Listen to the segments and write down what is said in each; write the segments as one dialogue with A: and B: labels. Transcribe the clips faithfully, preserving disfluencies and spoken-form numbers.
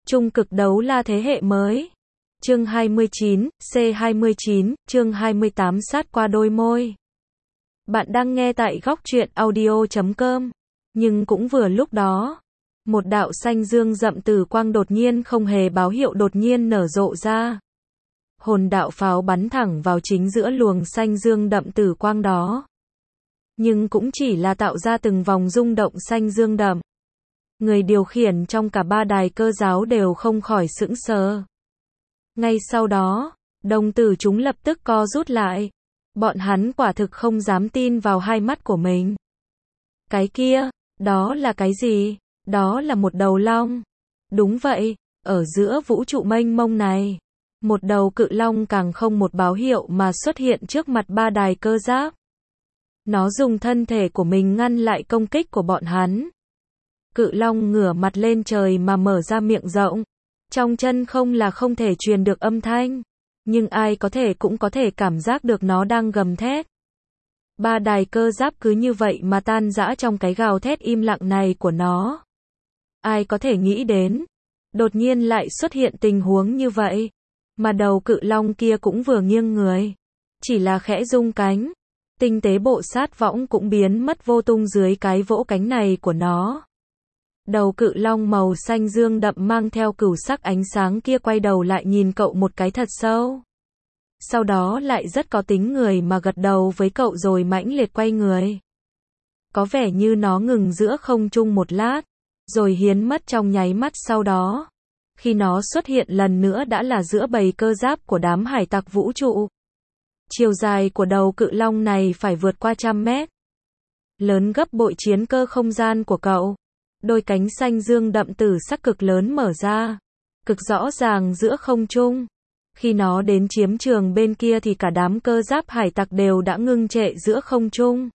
A: Trung cực đấu la thế hệ mới. Chương hai mươi chín, C hai mươi chín, chương hai mươi tám sát qua đôi môi. Bạn đang nghe tại góc truyện audio chấm com. Nhưng cũng vừa lúc đó, một đạo xanh dương rậm tử quang đột nhiên không hề báo hiệu đột nhiên nở rộ ra. Hồn đạo pháo bắn thẳng vào chính giữa luồng xanh dương đậm tử quang đó. Nhưng cũng chỉ là tạo ra từng vòng rung động xanh dương đậm. Người điều khiển trong cả ba đài cơ giáo đều không khỏi sững sờ. Ngay sau đó, đồng tử chúng lập tức co rút lại. Bọn hắn quả thực không dám tin vào hai mắt của mình. Cái kia, đó là cái gì? Đó là một đầu long. Đúng vậy, ở giữa vũ trụ mênh mông này, một đầu cự long càng không một báo hiệu mà xuất hiện trước mặt ba đài cơ giáp. Nó dùng thân thể của mình ngăn lại công kích của bọn hắn. Cự long ngửa mặt lên trời mà mở ra miệng rộng. Trong chân không là không thể truyền được âm thanh. Nhưng ai có thể cũng có thể cảm giác được nó đang gầm thét. Ba đài cơ giáp cứ như vậy mà tan rã trong cái gào thét im lặng này của nó. Ai có thể nghĩ đến, đột nhiên lại xuất hiện tình huống như vậy. Mà đầu cự long kia cũng vừa nghiêng người. Chỉ là khẽ rung cánh. Tinh tế bộ sát võng cũng biến mất vô tung dưới cái vỗ cánh này của nó. Đầu cự long màu xanh dương đậm mang theo cửu sắc ánh sáng kia quay đầu lại nhìn cậu một cái thật sâu. Sau đó lại rất có tính người mà gật đầu với cậu rồi mãnh liệt quay người. Có vẻ như nó ngừng giữa không trung một lát, rồi hiến mất trong nháy mắt sau đó. Khi nó xuất hiện lần nữa đã là giữa bầy cơ giáp của đám hải tặc vũ trụ. Chiều dài của đầu cự long này phải vượt qua trăm mét. Lớn gấp bội chiến cơ không gian của cậu. Đôi cánh xanh dương đậm tử sắc cực lớn mở ra. Cực rõ ràng giữa không trung. Khi nó đến chiếm trường bên kia thì cả đám cơ giáp hải tặc đều đã ngưng trệ giữa không trung.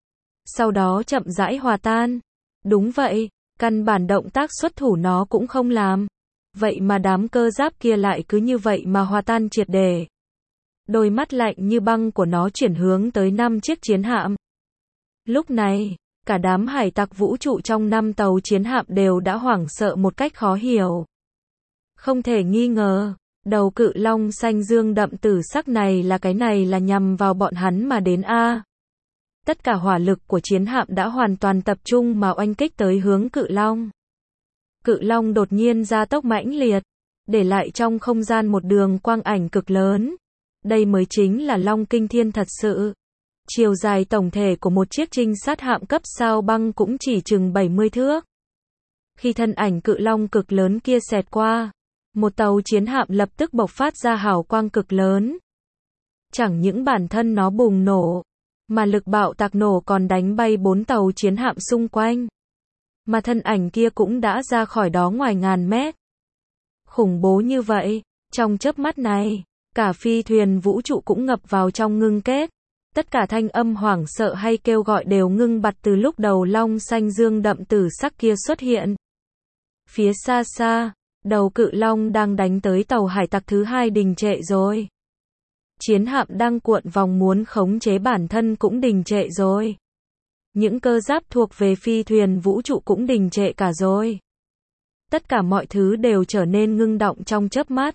A: Sau đó chậm rãi hòa tan. Đúng vậy, căn bản động tác xuất thủ nó cũng không làm. Vậy mà đám cơ giáp kia lại cứ như vậy mà hòa tan triệt để. Đôi mắt lạnh như băng của nó chuyển hướng tới năm chiếc chiến hạm. Lúc này, cả đám hải tặc vũ trụ trong năm tàu chiến hạm đều đã hoảng sợ một cách khó hiểu. Không thể nghi ngờ, đầu cự long xanh dương đậm tử sắc này là cái này là nhằm vào bọn hắn mà đến a. Tất cả hỏa lực của chiến hạm đã hoàn toàn tập trung mà oanh kích tới hướng cự long. Cự long đột nhiên ra tốc mãnh liệt, để lại trong không gian một đường quang ảnh cực lớn. Đây mới chính là long kinh thiên thật sự. Chiều dài tổng thể của một chiếc trinh sát hạm cấp sao băng cũng chỉ chừng bảy mươi thước. Khi thân ảnh cự long cực lớn kia xẹt qua, một tàu chiến hạm lập tức bộc phát ra hào quang cực lớn. Chẳng những bản thân nó bùng nổ, mà lực bạo tạc nổ còn đánh bay bốn tàu chiến hạm xung quanh. Mà thân ảnh kia cũng đã ra khỏi đó ngoài ngàn mét. Khủng bố như vậy, trong chớp mắt này, cả phi thuyền vũ trụ cũng ngập vào trong ngưng kết. Tất cả thanh âm hoảng sợ hay kêu gọi đều ngưng bặt từ lúc đầu long xanh dương đậm tử sắc kia xuất hiện. Phía xa xa, đầu cự long đang đánh tới tàu hải tặc thứ hai đình trệ rồi. Chiến hạm đang cuộn vòng muốn khống chế bản thân cũng đình trệ rồi. Những cơ giáp thuộc về phi thuyền vũ trụ cũng đình trệ cả rồi. Tất cả mọi thứ đều trở nên ngưng động trong chớp mắt.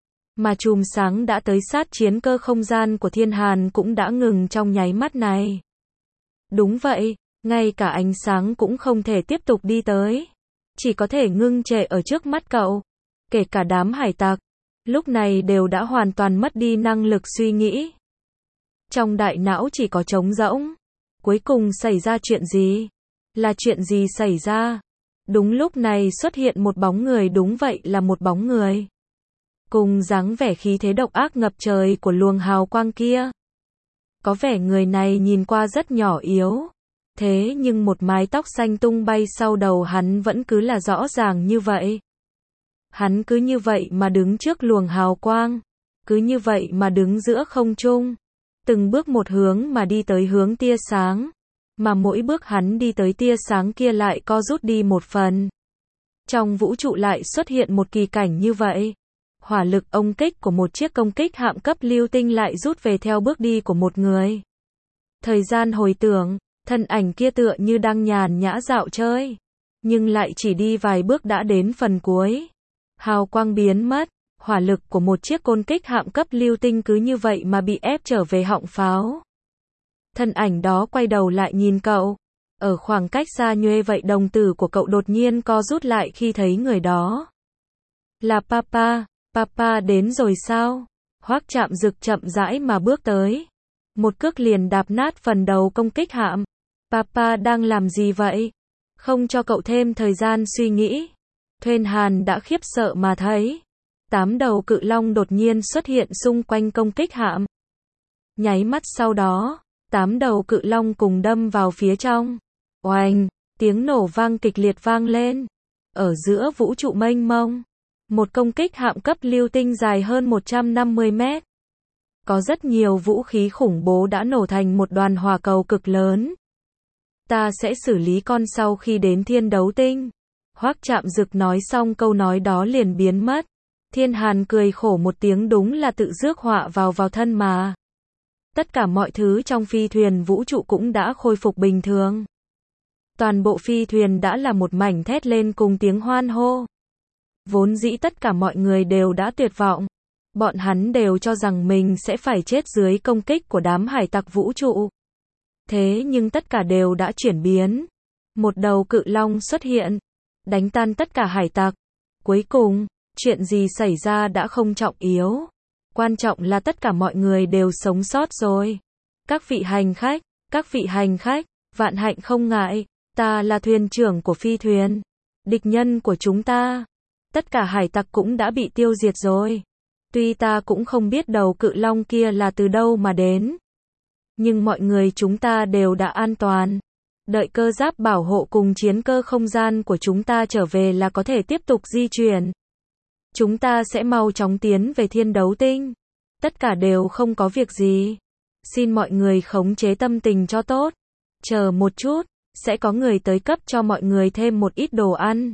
A: Mà chùm sáng đã tới sát chiến cơ không gian của Thiên Hàn cũng đã ngừng trong nháy mắt này. Đúng vậy, ngay cả ánh sáng cũng không thể tiếp tục đi tới. Chỉ có thể ngưng trệ ở trước mắt cậu. Kể cả đám hải tặc, lúc này đều đã hoàn toàn mất đi năng lực suy nghĩ. Trong đại não chỉ có trống rỗng. Cuối cùng xảy ra chuyện gì? Là chuyện gì xảy ra? Đúng lúc này xuất hiện một bóng người, đúng vậy là một bóng người. Cùng dáng vẻ khí thế độc ác ngập trời của luồng hào quang kia. Có vẻ người này nhìn qua rất nhỏ yếu. Thế nhưng một mái tóc xanh tung bay sau đầu hắn vẫn cứ là rõ ràng như vậy. Hắn cứ như vậy mà đứng trước luồng hào quang. Cứ như vậy mà đứng giữa không trung. Từng bước một hướng mà đi tới hướng tia sáng. Mà mỗi bước hắn đi tới tia sáng kia lại co rút đi một phần. Trong vũ trụ lại xuất hiện một kỳ cảnh như vậy. Hỏa lực ông kích của một chiếc công kích hạm cấp lưu tinh lại rút về theo bước đi của một người. Thời gian hồi tưởng, thân ảnh kia tựa như đang nhàn nhã dạo chơi. Nhưng lại chỉ đi vài bước đã đến phần cuối. Hào quang biến mất, hỏa lực của một chiếc côn kích hạm cấp lưu tinh cứ như vậy mà bị ép trở về họng pháo. Thân ảnh đó quay đầu lại nhìn cậu. Ở khoảng cách xa nhuê vậy đồng tử của cậu đột nhiên co rút lại khi thấy người đó. Là Papa, Papa đến rồi sao? Hoắc Trạm Dực chậm rãi mà bước tới. Một cước liền đạp nát phần đầu công kích hạm. Papa đang làm gì vậy? Không cho cậu thêm thời gian suy nghĩ. Thuyền Hàn đã khiếp sợ mà thấy. Tám đầu cự long đột nhiên xuất hiện xung quanh công kích hạm. Nháy mắt sau đó, tám đầu cự long cùng đâm vào phía trong. Oanh, tiếng nổ vang kịch liệt vang lên. Ở giữa vũ trụ mênh mông, một công kích hạm cấp lưu tinh dài hơn một trăm năm mươi mét. Có rất nhiều vũ khí khủng bố đã nổ thành một đoàn hỏa cầu cực lớn. Ta sẽ xử lý con sau khi đến thiên đấu tinh. Hoắc Trạm Dực nói xong câu nói đó liền biến mất. Thiên Hàn cười khổ một tiếng, đúng là tự rước họa vào vào thân mà. Tất cả mọi thứ trong phi thuyền vũ trụ cũng đã khôi phục bình thường. Toàn bộ phi thuyền đã là một mảnh thét lên cùng tiếng hoan hô. Vốn dĩ tất cả mọi người đều đã tuyệt vọng. Bọn hắn đều cho rằng mình sẽ phải chết dưới công kích của đám hải tặc vũ trụ. Thế nhưng tất cả đều đã chuyển biến. Một đầu cự long xuất hiện, đánh tan tất cả hải tặc. Cuối cùng, chuyện gì xảy ra đã không trọng yếu. Quan trọng là tất cả mọi người đều sống sót rồi. Các vị hành khách, các vị hành khách, vạn hạnh không ngại, ta là thuyền trưởng của phi thuyền. Địch nhân của chúng ta, tất cả hải tặc cũng đã bị tiêu diệt rồi. Tuy ta cũng không biết đầu cự long kia là từ đâu mà đến. Nhưng mọi người chúng ta đều đã an toàn. Đợi cơ giáp bảo hộ cùng chiến cơ không gian của chúng ta trở về là có thể tiếp tục di chuyển. Chúng ta sẽ mau chóng tiến về thiên đấu tinh. Tất cả đều không có việc gì. Xin mọi người khống chế tâm tình cho tốt. Chờ một chút, sẽ có người tới cấp cho mọi người thêm một ít đồ ăn.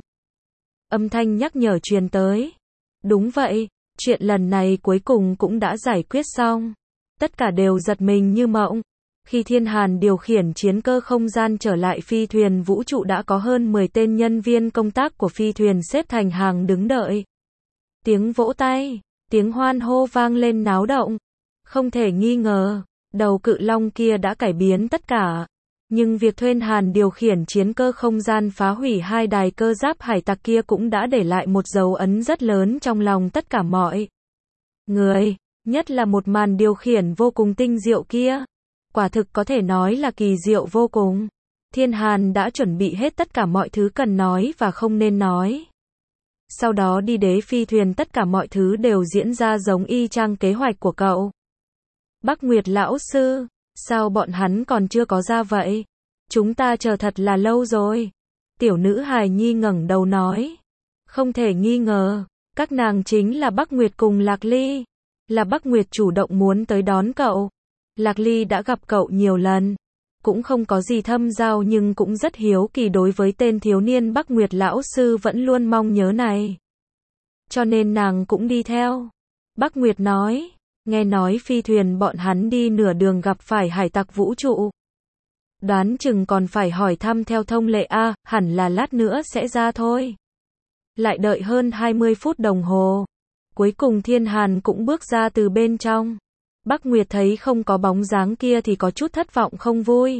A: Âm thanh nhắc nhở truyền tới. Đúng vậy, chuyện lần này cuối cùng cũng đã giải quyết xong. Tất cả đều giật mình như mộng. Khi Thiên Hàn điều khiển chiến cơ không gian trở lại phi thuyền vũ trụ đã có hơn mười tên nhân viên công tác của phi thuyền xếp thành hàng đứng đợi. Tiếng vỗ tay, tiếng hoan hô vang lên náo động. Không thể nghi ngờ, đầu cự long kia đã cải biến tất cả. Nhưng việc Thuyền Hàn điều khiển chiến cơ không gian phá hủy hai đài cơ giáp hải tặc kia cũng đã để lại một dấu ấn rất lớn trong lòng tất cả mọi người. Nhất là một màn điều khiển vô cùng tinh diệu kia. Quả thực có thể nói là kỳ diệu vô cùng. Thiên Hàn đã chuẩn bị hết tất cả mọi thứ cần nói và không nên nói. Sau đó đi đế phi thuyền tất cả mọi thứ đều diễn ra giống y chang kế hoạch của cậu. Bắc Nguyệt lão sư, sao bọn hắn còn chưa có ra vậy? Chúng ta chờ thật là lâu rồi. Tiểu nữ hài nhi ngẩng đầu nói. Không thể nghi ngờ, các nàng chính là Bắc Nguyệt cùng Lạc Ly. Là Bắc Nguyệt chủ động muốn tới đón cậu. Lạc Ly đã gặp cậu nhiều lần. Cũng không có gì thâm giao nhưng cũng rất hiếu kỳ đối với tên thiếu niên Bắc Nguyệt lão sư vẫn luôn mong nhớ này. Cho nên nàng cũng đi theo. Bắc Nguyệt nói, nghe nói phi thuyền bọn hắn đi nửa đường gặp phải hải tặc vũ trụ. Đoán chừng còn phải hỏi thăm theo thông lệ a, à, hẳn là lát nữa sẽ ra thôi. Lại đợi hơn hai mươi phút đồng hồ. Cuối cùng Thiên Hàn cũng bước ra từ bên trong. Bắc Nguyệt thấy không có bóng dáng kia thì có chút thất vọng không vui.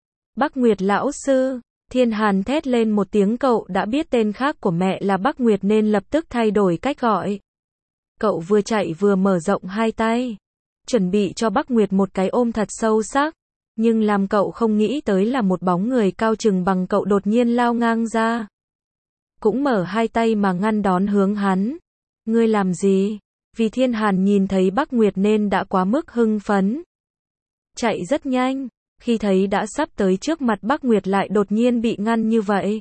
A: Bắc Nguyệt lão sư, Thiên Hàn thét lên một tiếng, cậu đã biết tên khác của mẹ là Bắc Nguyệt nên lập tức thay đổi cách gọi. Cậu vừa chạy vừa mở rộng hai tay, chuẩn bị cho Bắc Nguyệt một cái ôm thật sâu sắc. Nhưng làm cậu không nghĩ tới là một bóng người cao chừng bằng cậu đột nhiên lao ngang ra. Cũng mở hai tay mà ngăn đón hướng hắn. Ngươi làm gì? Vì Thiên Hàn nhìn thấy Bắc Nguyệt nên đã quá mức hưng phấn. Chạy rất nhanh, khi thấy đã sắp tới trước mặt Bắc Nguyệt lại đột nhiên bị ngăn như vậy.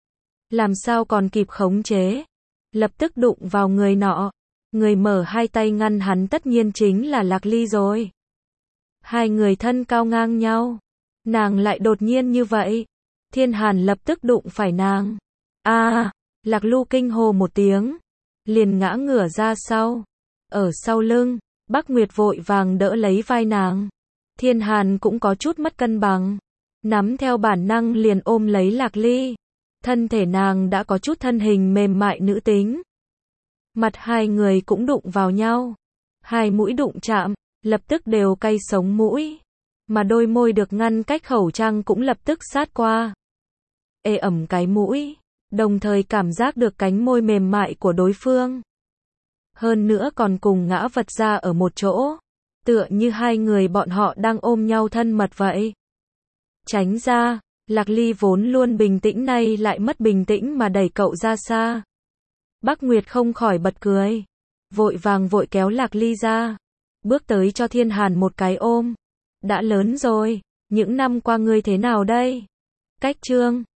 A: Làm sao còn kịp khống chế? Lập tức đụng vào người nọ. Người mở hai tay ngăn hắn tất nhiên chính là Lạc Ly rồi. Hai người thân cao ngang nhau. Nàng lại đột nhiên như vậy. Thiên Hàn lập tức đụng phải nàng. A, à, Lạc Lu kinh hô một tiếng. Liền ngã ngửa ra sau. Ở sau lưng, Bắc Nguyệt vội vàng đỡ lấy vai nàng. Thiên Hàn cũng có chút mất cân bằng. Nắm theo bản năng liền ôm lấy Lạc Ly. Thân thể nàng đã có chút thân hình mềm mại nữ tính. Mặt hai người cũng đụng vào nhau. Hai mũi đụng chạm, lập tức đều cay sống mũi. Mà đôi môi được ngăn cách khẩu trang cũng lập tức sát qua. Ê ẩm cái mũi, đồng thời cảm giác được cánh môi mềm mại của đối phương. Hơn nữa còn cùng ngã vật ra ở một chỗ. Tựa như hai người bọn họ đang ôm nhau thân mật vậy. Tránh ra, Lạc Ly vốn luôn bình tĩnh nay lại mất bình tĩnh mà đẩy cậu ra xa. Bắc Nguyệt không khỏi bật cười. Vội vàng vội kéo Lạc Ly ra. Bước tới cho Thiên Hàn một cái ôm. Đã lớn rồi, những năm qua ngươi thế nào đây? Cách chương